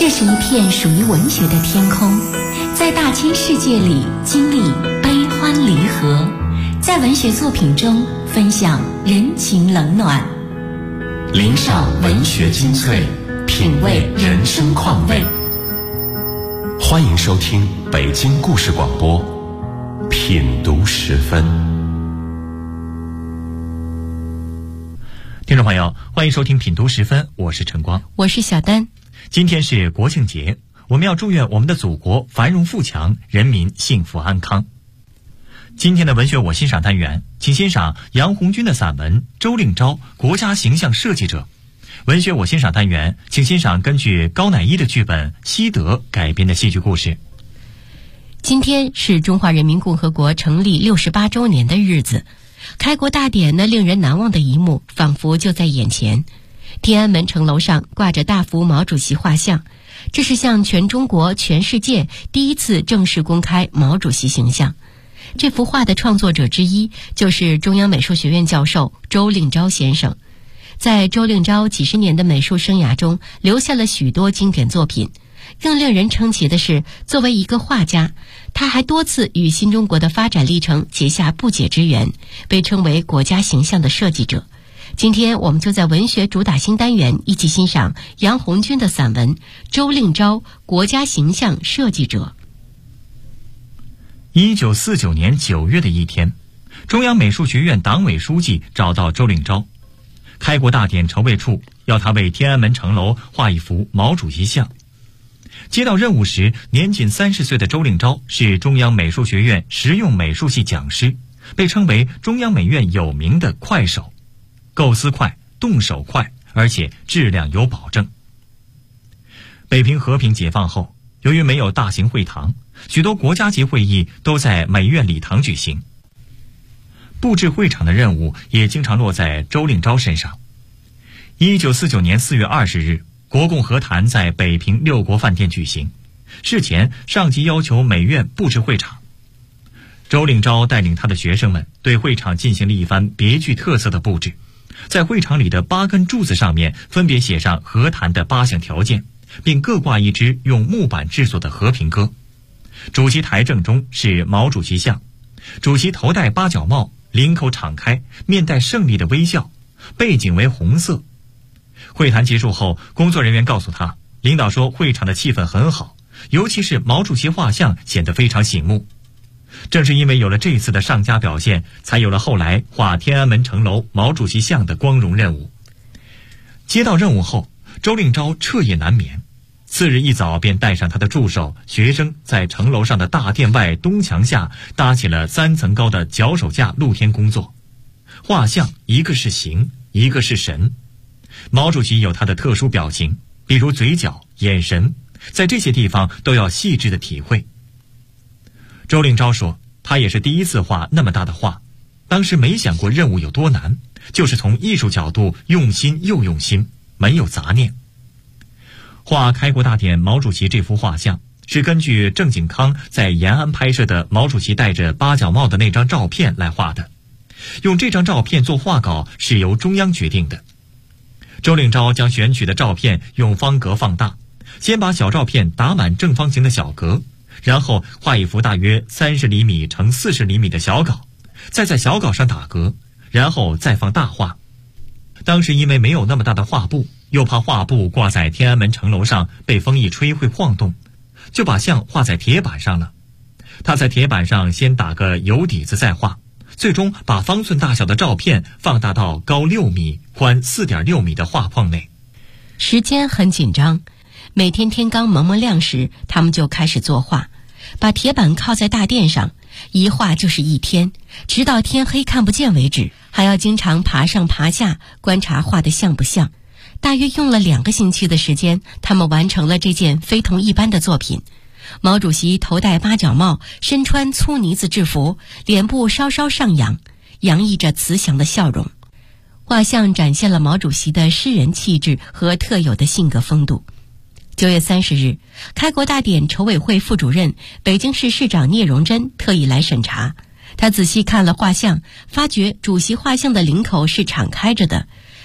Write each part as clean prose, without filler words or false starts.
这是一片属于文学的天空，在大千世界里经历悲欢离合，在文学作品中分享人情冷暖， 聆赏文学精粹，品味人生况味。欢迎收听北京故事广播品读时分。 听众朋友，欢迎收听品读时分，我是晨光， 我是小丹。 今天是国庆节，我们要祝愿我们的祖国繁荣富强，人民幸福安康。今天的文学我欣赏单元，请欣赏杨红军的散文《周令钊，国家形象设计者》。文学我欣赏单元，请欣赏根据高乃伊的剧本《西德》改编的戏剧故事。 今天是中华人民共和国成立68周年的日子，开国大典那令人难忘的一幕仿佛就在眼前。天安门城楼上挂着大幅毛主席画像，这是向全中国、全世界第一次正式公开毛主席形象。这幅画的创作者之一就是中央美术学院教授周令钊先生。在周令钊几十年的美术生涯中，留下了许多经典作品。更令人称奇的是，作为一个画家，他还多次与新中国的发展历程结下不解之缘，被称为国家形象的设计者。今天我们就在文学主打新单元一起欣赏杨红军的散文《周令钊，国家形象设计者》。 1949年9月的一天，中央美术学院党委书记找到周令钊，开国大典筹备处要他为天安门城楼画一幅毛主席像。接到任务时，年仅30岁的周令钊是中央美术学院实用美术系讲师，被称为中央美院有名的快手，构思快，动手快，而且质量有保证。北平和平解放后，由于没有大型会堂，许多国家级会议都在美院礼堂举行，布置会场的任务也经常落在周令钊身上。1949年4月20日，国共和谈在北平六国饭店举行，事前上级要求美院布置会场。周令钊带领他的学生们对会场进行了一番别具特色的布置，在会场里的8根柱子上面分别写上和谈的8项条件，并各挂一只用木板制作的和平鸽。主席台正中是毛主席像，主席头戴八角帽，领口敞开，面带胜利的微笑，背景为红色。会谈结束后，工作人员告诉他，领导说会场的气氛很好，尤其是毛主席画像显得非常醒目。正是因为有了这次的上佳表现，才有了后来画天安门城楼毛主席像的光荣任务。接到任务后，周令钊彻夜难眠，次日一早便带上他的助手、学生，在城楼上的大殿外东墙下搭起了3层高的脚手架，露天工作。画像一个是形，一个是神。毛主席有他的特殊表情，比如嘴角、眼神，在这些地方都要细致的体会。周令钊说，他也是第一次画那么大的画，当时没想过任务有多难，就是从艺术角度用心又用心，没有杂念。画开国大典毛主席这幅画像是根据郑景康在延安拍摄的毛主席戴着八角帽的那张照片来画的，用这张照片做画稿是由中央决定的。周令钊将选取的照片用方格放大，先把小照片打满正方形的小格，然后画一幅大约30厘米乘40厘米的小稿，再在小稿上打格，然后再放大画。当时因为没有那么大的画布，又怕画布挂在天安门城楼上被风一吹会晃动，就把像画在铁板上了。他在铁板上先打个油底子再画，最终把方寸大小的照片放大到高6米、宽4.6米的画框内。 时间很紧张，每天天刚蒙蒙亮时，他们就开始作画，把铁板靠在大殿上，一画就是1天，直到天黑看不见为止，还要经常爬上爬下，观察画得像不像。大约用了2个星期的时间，他们完成了这件非同一般的作品。毛主席头戴八角帽，身穿粗呢子制服，脸部稍稍上扬，洋溢着慈祥的笑容。画像展现了毛主席的诗人气质和特有的性格风度。9月30日，开国大典筹委会副主任、北京市市长聂荣臻特意来审查。他仔细看了画像，发觉主席画像的领口是敞开着的，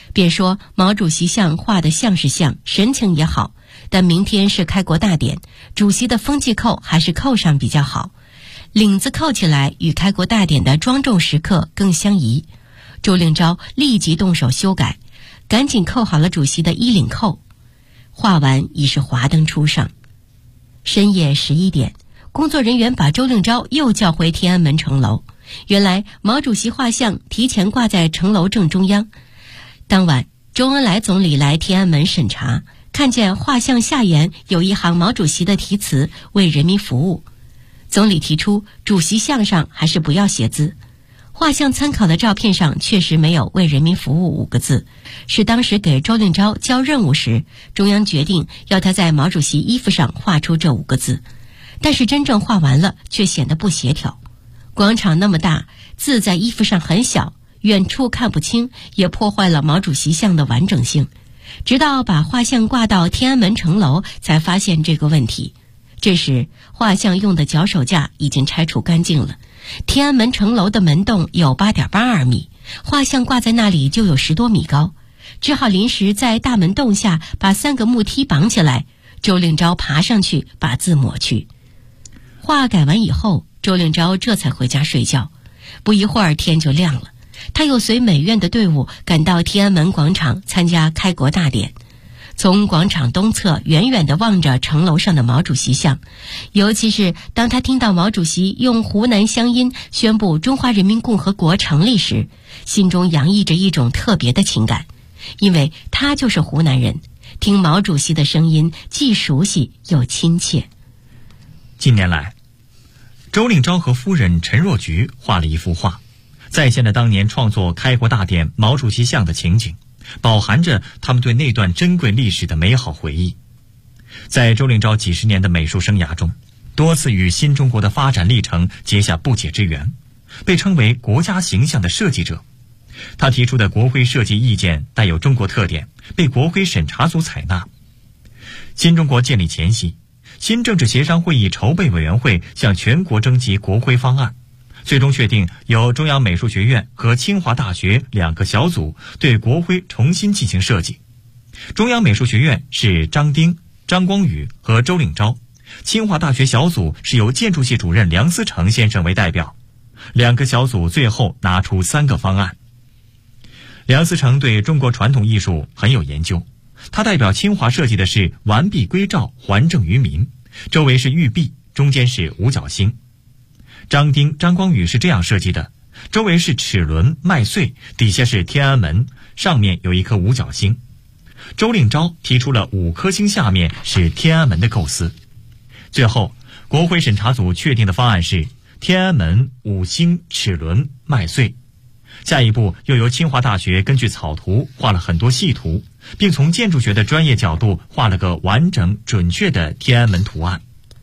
便说毛主席像画得像是像，神情也好，但明天是开国大典，主席的风纪扣还是扣上比较好，领子扣起来与开国大典的庄重时刻更相宜。周令钊立即动手修改，赶紧扣好了主席的衣领扣。画完已是华灯初上。深夜11点，工作人员把周令钊又叫回天安门城楼。原来毛主席画像提前挂在城楼正中央。当晚，周恩来总理来天安门审查，看见画像下沿有一行毛主席的题词“为人民服务”。总理提出，主席像上还是不要写字。画像参考的照片上确实没有“为人民服务”5个字，是当时给周令钊交任务时，中央决定要他在毛主席衣服上画出这5个字。但是真正画完了，却显得不协调。广场那么大，字在衣服上很小，远处看不清，也破坏了毛主席像的完整性。直到把画像挂到天安门城楼，才发现这个问题。这时，画像用的脚手架已经拆除干净了。天安门城楼的门洞有8.82米，画像挂在那里就有10多米高，只好临时在大门洞下把3个木梯绑起来。周令钊爬上去把字抹去。画改完以后，周令钊这才回家睡觉。不一会儿天就亮了，他又随美院的队伍赶到天安门广场参加开国大典。从广场东侧远远地望着城楼上的毛主席像，尤其是当他听到毛主席用湖南乡音宣布中华人民共和国成立时，心中洋溢着一种特别的情感，因为他就是湖南人，听毛主席的声音既熟悉又亲切。 近年来，周令钊和夫人陈若菊画了一幅画，再现了当年创作开国大典毛主席像的情景，饱含着他们对那段珍贵历史的美好回忆。在周令钊几十年的美术生涯中，多次与新中国的发展历程结下不解之缘，被称为国家形象的设计者。他提出的国徽设计意见带有中国特点，被国徽审查组采纳。新中国建立前夕，新政治协商会议筹备委员会向全国征集国徽方案，最终确定由中央美术学院和清华大学2个小组对国徽重新进行设计。中央美术学院是张丁、张光宇和周令钊，清华大学小组是由建筑系主任梁思成先生为代表。2个小组最后拿出3个方案。梁思成对中国传统艺术很有研究，他代表清华设计的是完璧归赵，还政于民，周围是玉璧，中间是五角星。张丁、张光宇是这样设计的，周围是齿轮、麦穗，底下是天安门，上面有一颗五角星。周令钊提出了5颗星下面是天安门的构思。最后，国徽审查组确定的方案是天安门、5星、齿轮、麦穗。下一步又由清华大学根据草图画了很多细图，并从建筑学的专业角度画了个完整准确的天安门图案。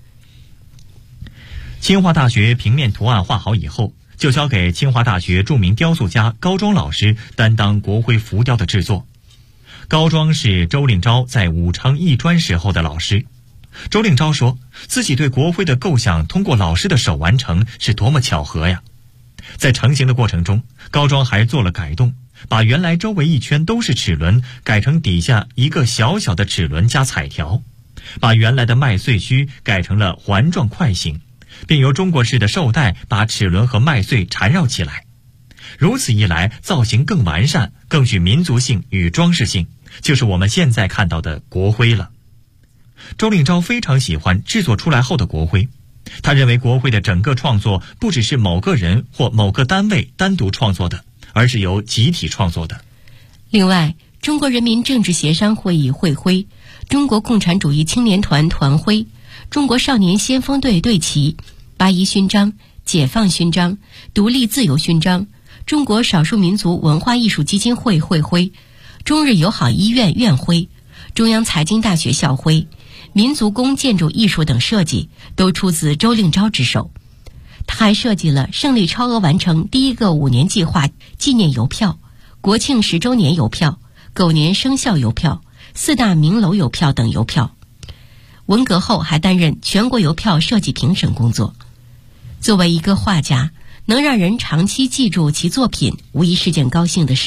清华大学平面图案画好以后，就交给清华大学著名雕塑家高庄老师担当国徽浮雕的制作。高庄是周令钊在武昌艺专时候的老师。周令钊说，自己对国徽的构想通过老师的手完成，是多么巧合呀！在成型的过程中，高庄还做了改动，把原来周围一圈都是齿轮改成底下一个小小的齿轮加彩条，把原来的麦穗须改成了环状块形，并由中国式的绶带把齿轮和麦穗缠绕起来。如此一来，造型更完善，更具民族性与装饰性，就是我们现在看到的国徽了。周令钊非常喜欢制作出来后的国徽，他认为国徽的整个创作不只是某个人或某个单位单独创作的，而是由集体创作的。 另外，中国人民政治协商会议会徽、中国共产主义青年团团徽、中国少年先锋队队旗、八一勋章、解放勋章、独立自由勋章、中国少数民族文化艺术基金会会徽、中日友好医院院徽、中央财经大学校徽、民族宫建筑艺术等设计都出自周令钊之手。他还设计了胜利超额完成第1个5年计划纪念邮票、国庆10周年邮票、狗年生肖邮票、4大名楼邮票等邮票。文革后还担任全国邮票设计评审工作。作为一个画家，能让人长期记住其作品，无疑是件高兴的事，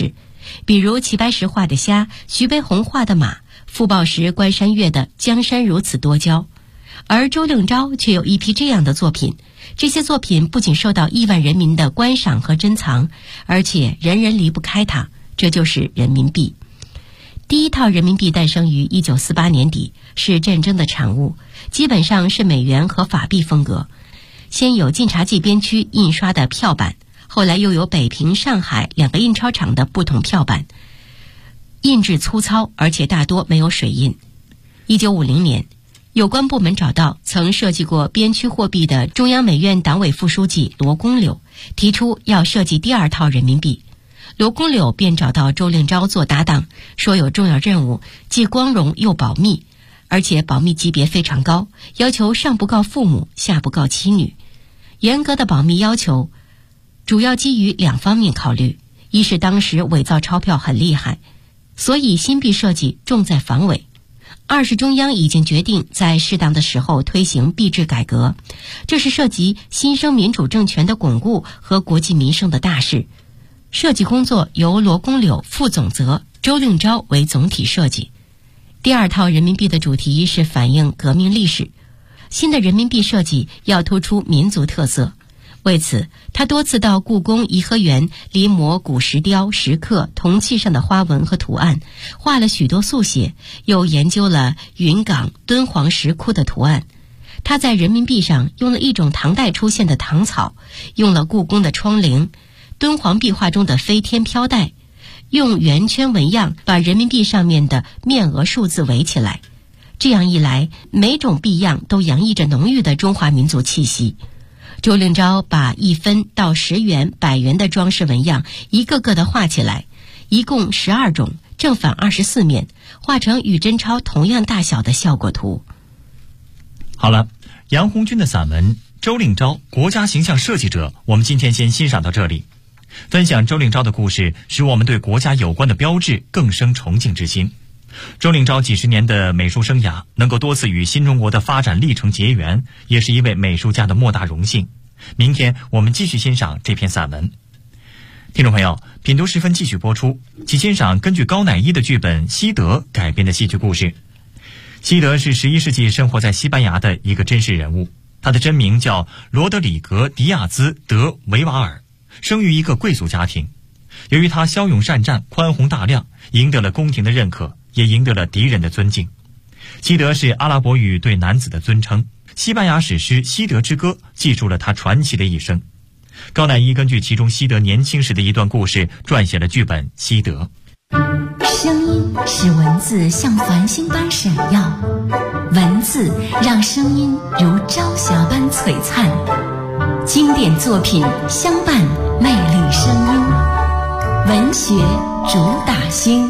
比如齐白石画的虾，徐悲鸿画的马，傅抱石、关山月的江山如此多娇。而周令钊却有一批这样的作品，这些作品不仅受到亿万人民的观赏和珍藏，而且人人离不开它，这就是人民币。第一套人民币诞生于1948年底，是战争的产物，基本上是美元和法币风格。先有晋察冀边区印刷的票版，后来又有北平、上海2个印钞厂的不同票版，印制粗糙，而且大多没有水印。1950年，有关部门找到曾设计过边区货币的中央美院党委副书记罗公柳，提出要设计第2套人民币。罗公柳便找到周令钊做搭档，说有重要任务，既光荣又保密，而且保密级别非常高，要求上不告父母，下不告妻女。严格的保密要求主要基于2方面考虑，一是当时伪造钞票很厉害，所以新币设计重在防伪；二是中央已经决定在适当的时候推行币制改革，这是涉及新生民主政权的巩固和国计民生的大事。设计工作由罗公柳负总责，周令钊为总体设计。第2套人民币的主题是反映革命历史，新的人民币设计要突出民族特色。为此，他多次到故宫颐和园临摹古石雕、石刻、铜器上的花纹和图案，画了许多速写，又研究了云冈、敦煌石窟的图案。他在人民币上用了一种唐代出现的唐草，用了故宫的窗棂、敦煌壁画中的飞天飘带，用圆圈纹样把人民币上面的面额数字围起来。这样一来，每种币样都洋溢着浓郁的中华民族气息。周令钊把1分到10元、100元的装饰纹样一个个的画起来，一共12种，正反24面，画成与真钞同样大小的效果图。 好了，杨红军的散文《周令钊国家形象设计者》，我们今天先欣赏到这里。分享周令钊的故事，使我们对国家有关的标志更生崇敬之心。周令钊几十年的美术生涯，能够多次与新中国的发展历程结缘，也是一位美术家的莫大荣幸。明天我们继续欣赏这篇散文。听众朋友，品读时分继续播出，请欣赏根据高乃伊的剧本《西德》改编的戏剧故事。西德是11世纪生活在西班牙的一个真实人物，他的真名叫罗德里格·迪亚兹·德维瓦尔，生于一个贵族家庭。由于他骁勇善战、宽宏大量，赢得了宫廷的认可，也赢得了敌人的尊敬。西德是阿拉伯语对男子的尊称，西班牙史诗《西德之歌》记述了他传奇的一生。高乃伊根据其中西德年轻时的一段故事，撰写了剧本《西德》。 声音使文字像繁星般闪耀，文字让声音如朝霞般璀璨。经典作品相伴，魅力声音，文学主打星。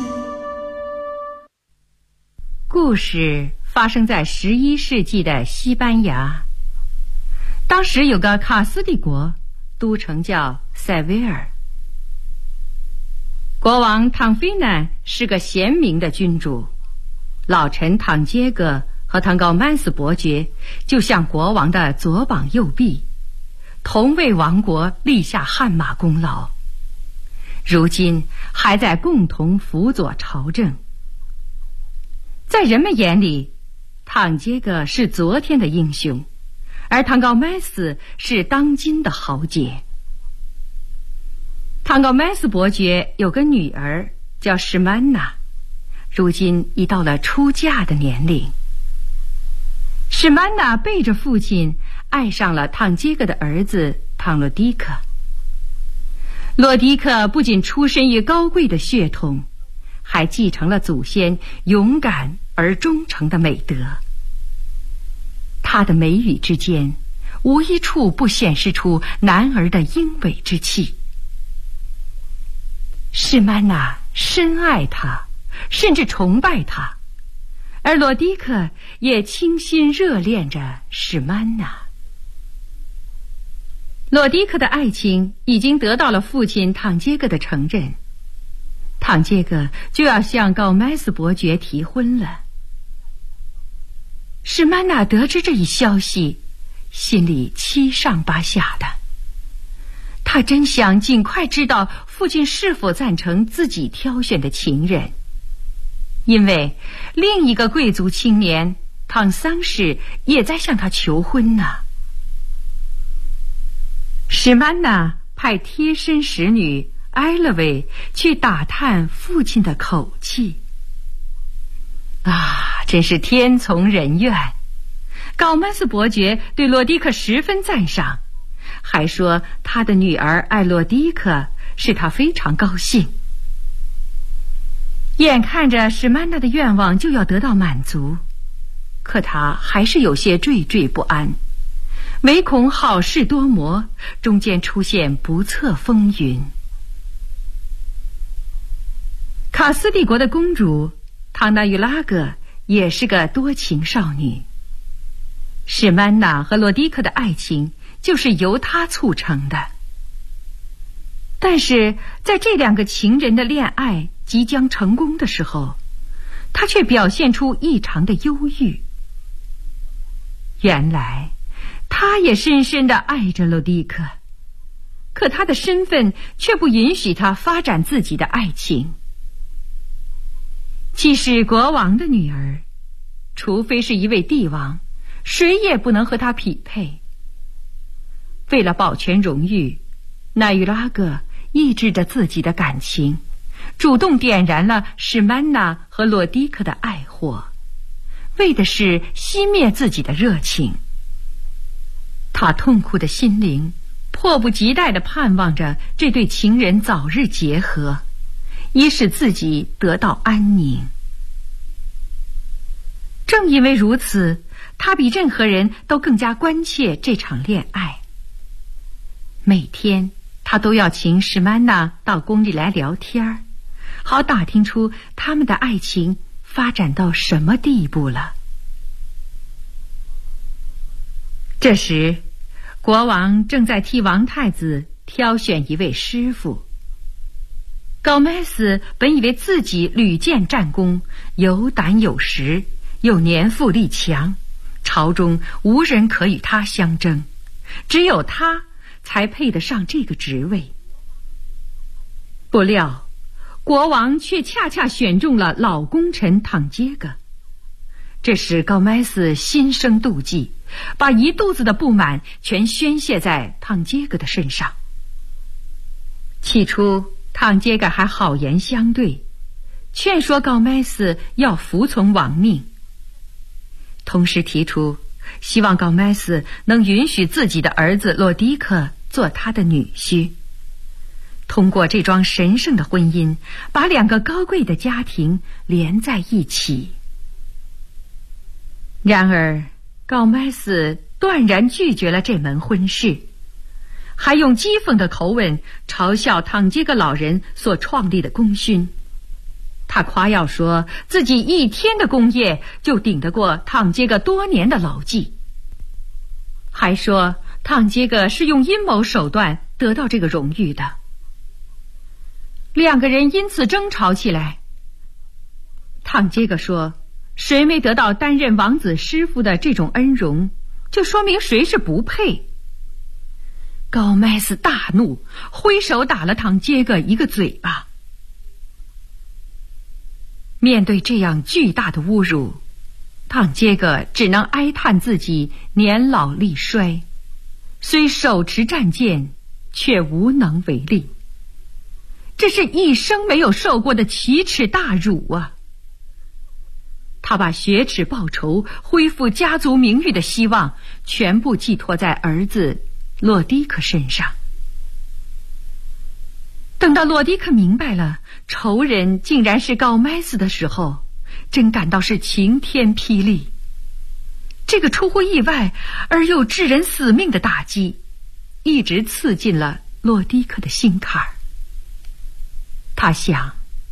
故事发生在11世纪的西班牙，当时有个卡斯蒂国，都城叫塞维尔。国王唐菲南是个贤明的君主，老臣唐杰格和唐高曼斯伯爵就像国王的左膀右臂，同为王国立下汗马功劳，如今还在共同辅佐朝政。在人们眼里，唐杰格是昨天的英雄，而唐高麦斯是当今的豪杰。唐高麦斯伯爵有个女儿叫施曼娜，如今已到了出嫁的年龄。施曼娜背着父亲爱上了唐杰格的儿子唐洛迪克。洛迪克不仅出身于高贵的血统，还继承了祖先勇敢而忠诚的美德。他的眉宇之间无一处不显示出男儿的英伟之气。施曼娜深爱他，甚至崇拜他，而罗迪克也倾心热恋着施曼娜。罗迪克的爱情已经得到了父亲唐杰格的承认，唐杰格就要向高麦斯伯爵提婚了。施曼娜得知这一消息，心里七上八下的。 他真想尽快知道父亲是否赞成自己挑选的情人，因为另一个贵族青年唐桑氏也在向他求婚呢。史曼娜派贴身使女埃勒维去打探父亲的口气。真是天从人愿。高曼斯伯爵对洛迪克十分赞赏，还说他的女儿艾洛迪克使他非常高兴。眼看着史曼娜的愿望就要得到满足，可他还是有些惴惴不安，唯恐好事多磨，中间出现不测风云。卡斯帝国的公主唐纳与拉格也是个多情少女，史曼娜和洛迪克的爱情就是由她促成的。但是在这两个情人的恋爱即将成功的时候，她却表现出异常的忧郁。原来她也深深地爱着洛迪克，可她的身份却不允许她发展自己的爱情。既是国王的女儿，除非是一位帝王，谁也不能和她匹配。为了保全荣誉，奈玉拉格抑制着自己的感情，主动点燃了史曼娜和洛迪克的爱火，为的是熄灭自己的热情。他痛苦的心灵迫不及待地盼望着这对情人早日结合，以使自己得到安宁。正因为如此，他比任何人都更加关切这场恋爱。每天他都要请史曼娜到宫里来聊天，好打听出他们的爱情发展到什么地步了。这时国王正在替王太子挑选一位师傅。高麦斯本以为自己屡建战功，有胆有识，又年富力强，朝中无人可与他相争，只有他才配得上这个职位。不料国王却恰恰选中了老功臣唐杰格，这使高麦斯心生妒忌，把一肚子的不满全宣泄在唐杰格的身上。起初唐杰格还好言相对，劝说高麦斯要服从王命，同时提出希望高麦斯能允许自己的儿子洛迪克做他的女婿，通过这桩神圣的婚姻，把两个高贵的家庭连在一起。然而高麦斯断然拒绝了这门婚事，还用讥讽的口吻嘲笑唐杰格老人所创立的功勋。他夸耀说自己一天的功业就顶得过唐杰格多年的劳绩，还说唐杰格是用阴谋手段得到这个荣誉的。两个人因此争吵起来。唐杰格说，谁没得到担任王子师傅的这种恩荣，就说明谁是不配。高麦斯大怒，挥手打了唐杰格一个嘴巴。面对这样巨大的侮辱，唐杰格只能哀叹自己年老力衰，虽手持战剑，却无能为力。这是一生没有受过的奇耻大辱啊！他把雪耻报仇、恢复家族名誉的希望全部寄托在儿子洛迪克身上。等到洛迪克明白了仇人竟然是高麦斯的时候，真感到是晴天霹雳。这个出乎意外而又致人死命的打击，一直刺进了洛迪克的心坎儿。他想，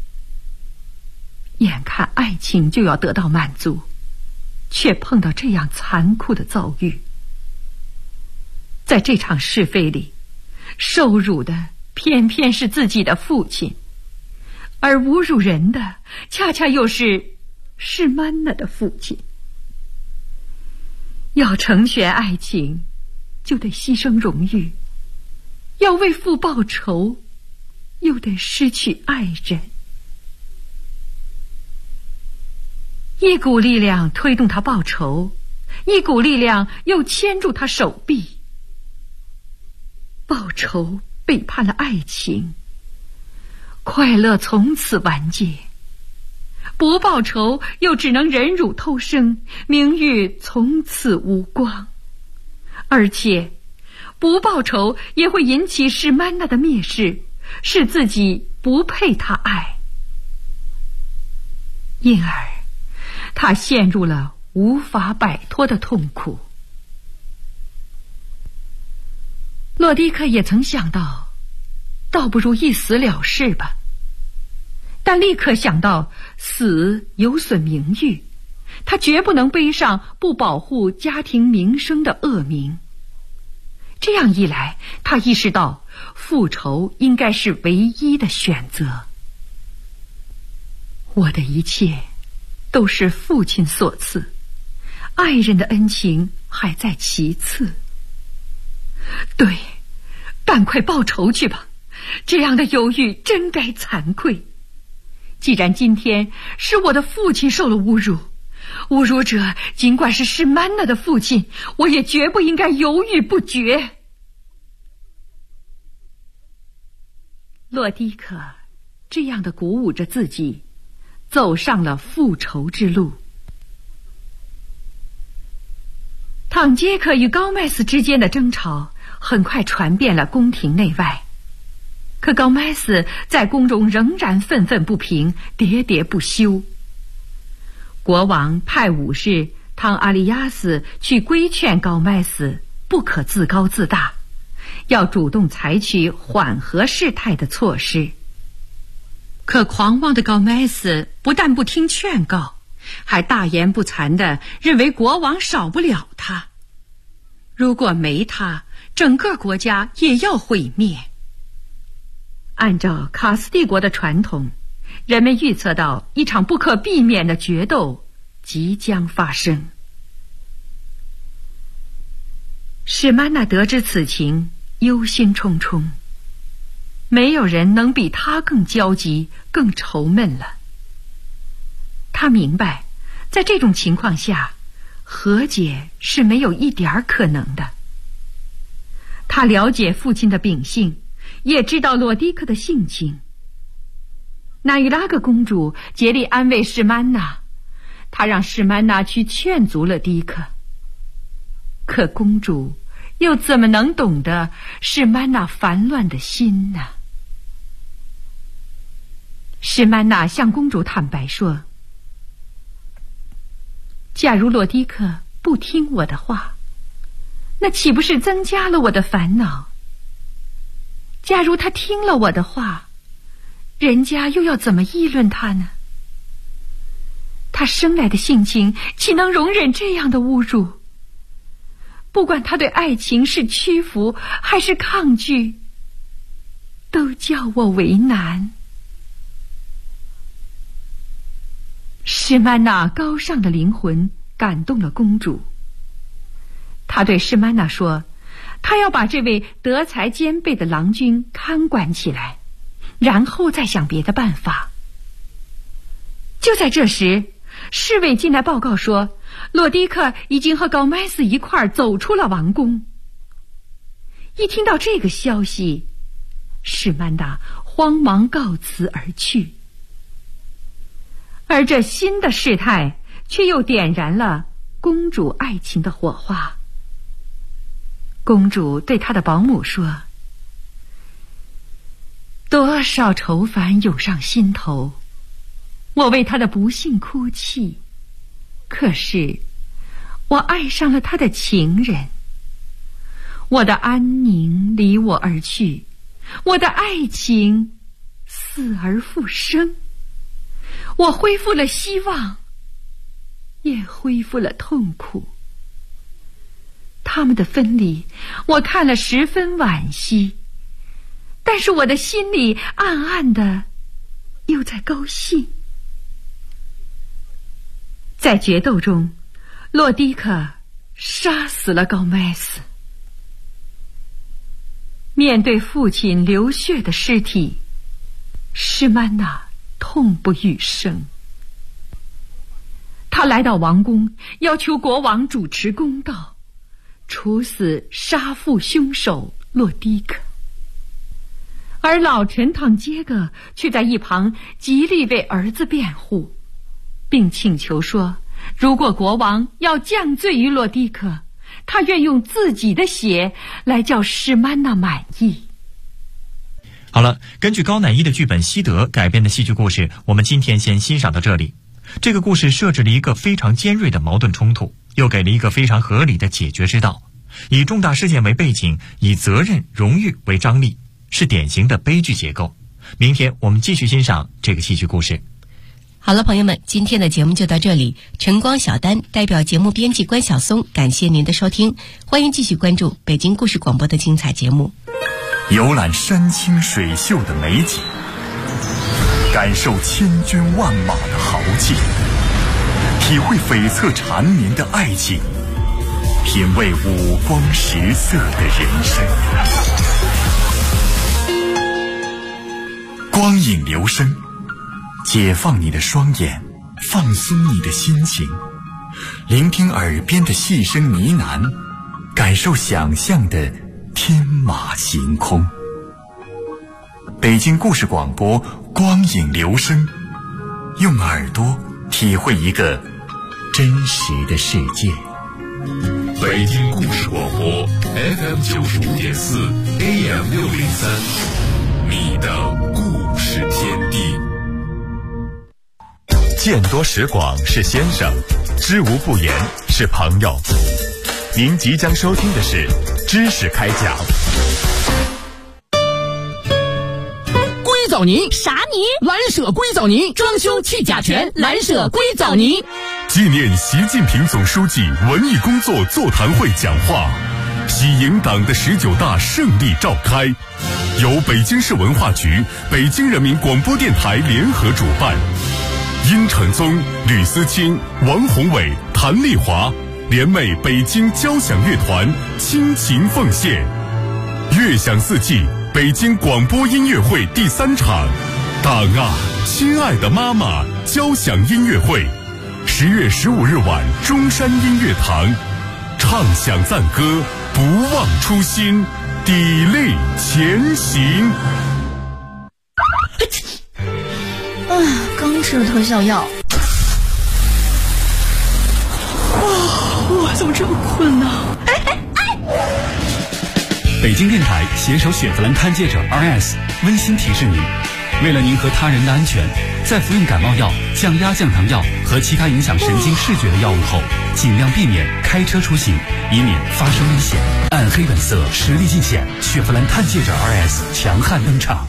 眼看爱情就要得到满足，却碰到这样残酷的遭遇。在这场是非里，受辱的偏偏是自己的父亲，而侮辱人的恰恰又是史曼娜的父亲。要成全爱情，就得牺牲荣誉， 要为父报仇，又得失去爱人。一股力量推动他报仇，一股力量又牵住他手臂。报仇背叛了爱情，快乐从此完结；不报仇又只能忍辱偷生，名誉从此无光。而且不报仇也会引起史曼娜的蔑视，使自己不配他爱，因而他陷入了无法摆脱的痛苦。洛迪克也曾想到，倒不如一死了事吧，但立刻想到死有损名誉，他绝不能背上不保护家庭名声的恶名。这样一来，他意识到复仇应该是唯一的选择。我的一切都是父亲所赐，爱人的恩情还在其次。对，赶快报仇去吧，这样的犹豫真该惭愧。既然今天是我的父亲受了侮辱，侮辱者尽管是史曼娜的父亲，我也绝不应该犹豫不决。洛迪克这样的鼓舞着自己，走上了复仇之路。唐杰克与高麦斯之间的争吵很快传遍了宫廷内外，可高麦斯在宫中仍然愤愤不平，喋喋不休。国王派武士汤阿利亚斯去规劝高麦斯不可自高自大，要主动采取缓和事态的措施。可狂妄的高麦斯不但不听劝告，还大言不惭地认为国王少不了他，如果没他，整个国家也要毁灭。按照卡斯蒂国的传统，人们预测到一场不可避免的决斗即将发生。史曼娜得知此情，忧心忡忡，没有人能比他更焦急、更愁闷了。他明白，在这种情况下，和解是没有一点可能的。他了解父亲的秉性，也知道洛迪克的性情。那与拉格公主竭力安慰史曼娜，她让史曼娜去劝阻洛迪克。可公主又怎么能懂得史曼娜烦乱的心呢？史曼娜向公主坦白说，假如洛迪克不听我的话，那岂不是增加了我的烦恼？假如他听了我的话，人家又要怎么议论他呢？他生来的性情岂能容忍这样的侮辱？不管他对爱情是屈服还是抗拒，都叫我为难。史曼娜高尚的灵魂感动了公主，她对史曼娜说，她要把这位德才兼备的郎君看管起来，然后再想别的办法。就在这时，侍卫进来报告说，洛迪克已经和高麦斯一块儿走出了王宫。一听到这个消息，史曼娜慌忙告辞而去。而这新的事态却又点燃了公主爱情的火花。公主对她的保姆说，多少愁烦涌上心头，我为他的不幸哭泣，可是我爱上了他的情人。我的安宁离我而去，我的爱情死而复生。我恢复了希望，也恢复了痛苦。他们的分离，我看了十分惋惜，但是我的心里暗暗的又在高兴。在决斗中，洛迪克杀死了高麦斯。 面对父亲流血的尸体，施曼娜痛不欲生。他来到王宫，要求国王主持公道，处死杀父凶手洛迪克。而老臣唐杰格却在一旁极力为儿子辩护，并请求说，如果国王要降罪于洛迪克，他愿用自己的血来叫施曼娜满意。 好了，根据高乃伊的剧本《西德》改编的戏剧故事，我们今天先欣赏到这里。这个故事设置了一个非常尖锐的矛盾冲突，又给了一个非常合理的解决之道，以重大事件为背景，以责任、荣誉为张力，是典型的悲剧结构。明天我们继续欣赏这个戏剧故事。 好了，朋友们，今天的节目就到这里。晨光小丹代表节目编辑关晓松，感谢您的收听，欢迎继续关注北京故事广播的精彩节目。 游览山清水秀的美景，感受千军万马的豪气，体会悱恻缠绵的爱情，品味五光十色的人生。光影流声，解放你的双眼，放松你的心情，聆听耳边的细声呢喃，感受想象的天马行空。北京故事广播，光影流声，用耳朵体会一个真实的世界。 北京故事广播 FM 95.4 AM 603，你的故事天地。见多识广是先生，知无不言是朋友。您即将收听的是知识开讲。 硅藻泥啥泥？ 蓝舍硅藻泥，装修去甲醛，蓝舍硅藻泥。 纪念习近平总书记文艺工作座谈会讲话，喜迎党的19大胜利召开，由北京市文化局、北京人民广播电台联合主办。殷承宗、吕思清、王宏伟、谭丽华联袂北京交响乐团倾情奉献乐享四季北京广播音乐会第3场党啊亲爱的妈妈交响音乐会，10月15日晚中山音乐堂，唱响赞歌，不忘初心，砥砺前行。 刚吃了特效药。我怎么这么困呢？ 北京电台携手雪佛兰探界者 RS 温馨提示您，为了您和他人的安全，在服用感冒药、降压降糖药和其他影响神经视觉的药物后，尽量避免开车出行，以免发生危险。暗黑本色，实力尽显，雪佛兰探界者 RS 强悍登场。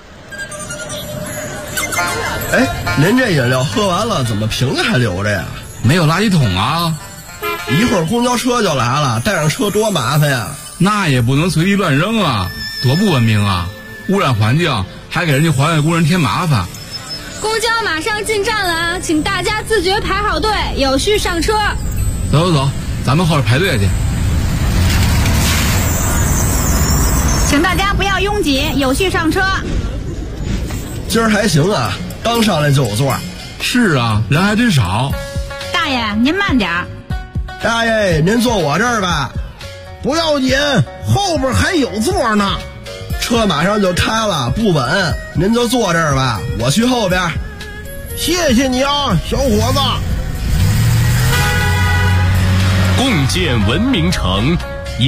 您这饮料喝完了，怎么瓶子还留着呀？ 没有垃圾桶啊！ 一会儿公交车就来了，带上车多麻烦呀！ 那也不能随地乱扔啊，多不文明啊！污染环境，还给人家环卫工人添麻烦。 公交马上进站了，请大家自觉排好队，有序上车。 走，咱们后边排队去。 请大家不要拥挤，有序上车。 今儿还行啊，刚上来就有座。 是啊，人还真少。 大爷，您慢点。 大爷，您坐我这儿吧。不要紧，后边还有座呢。车马上就开了，不稳，您就坐这儿吧，我去后边。谢谢你啊，小伙子。 共建文明城，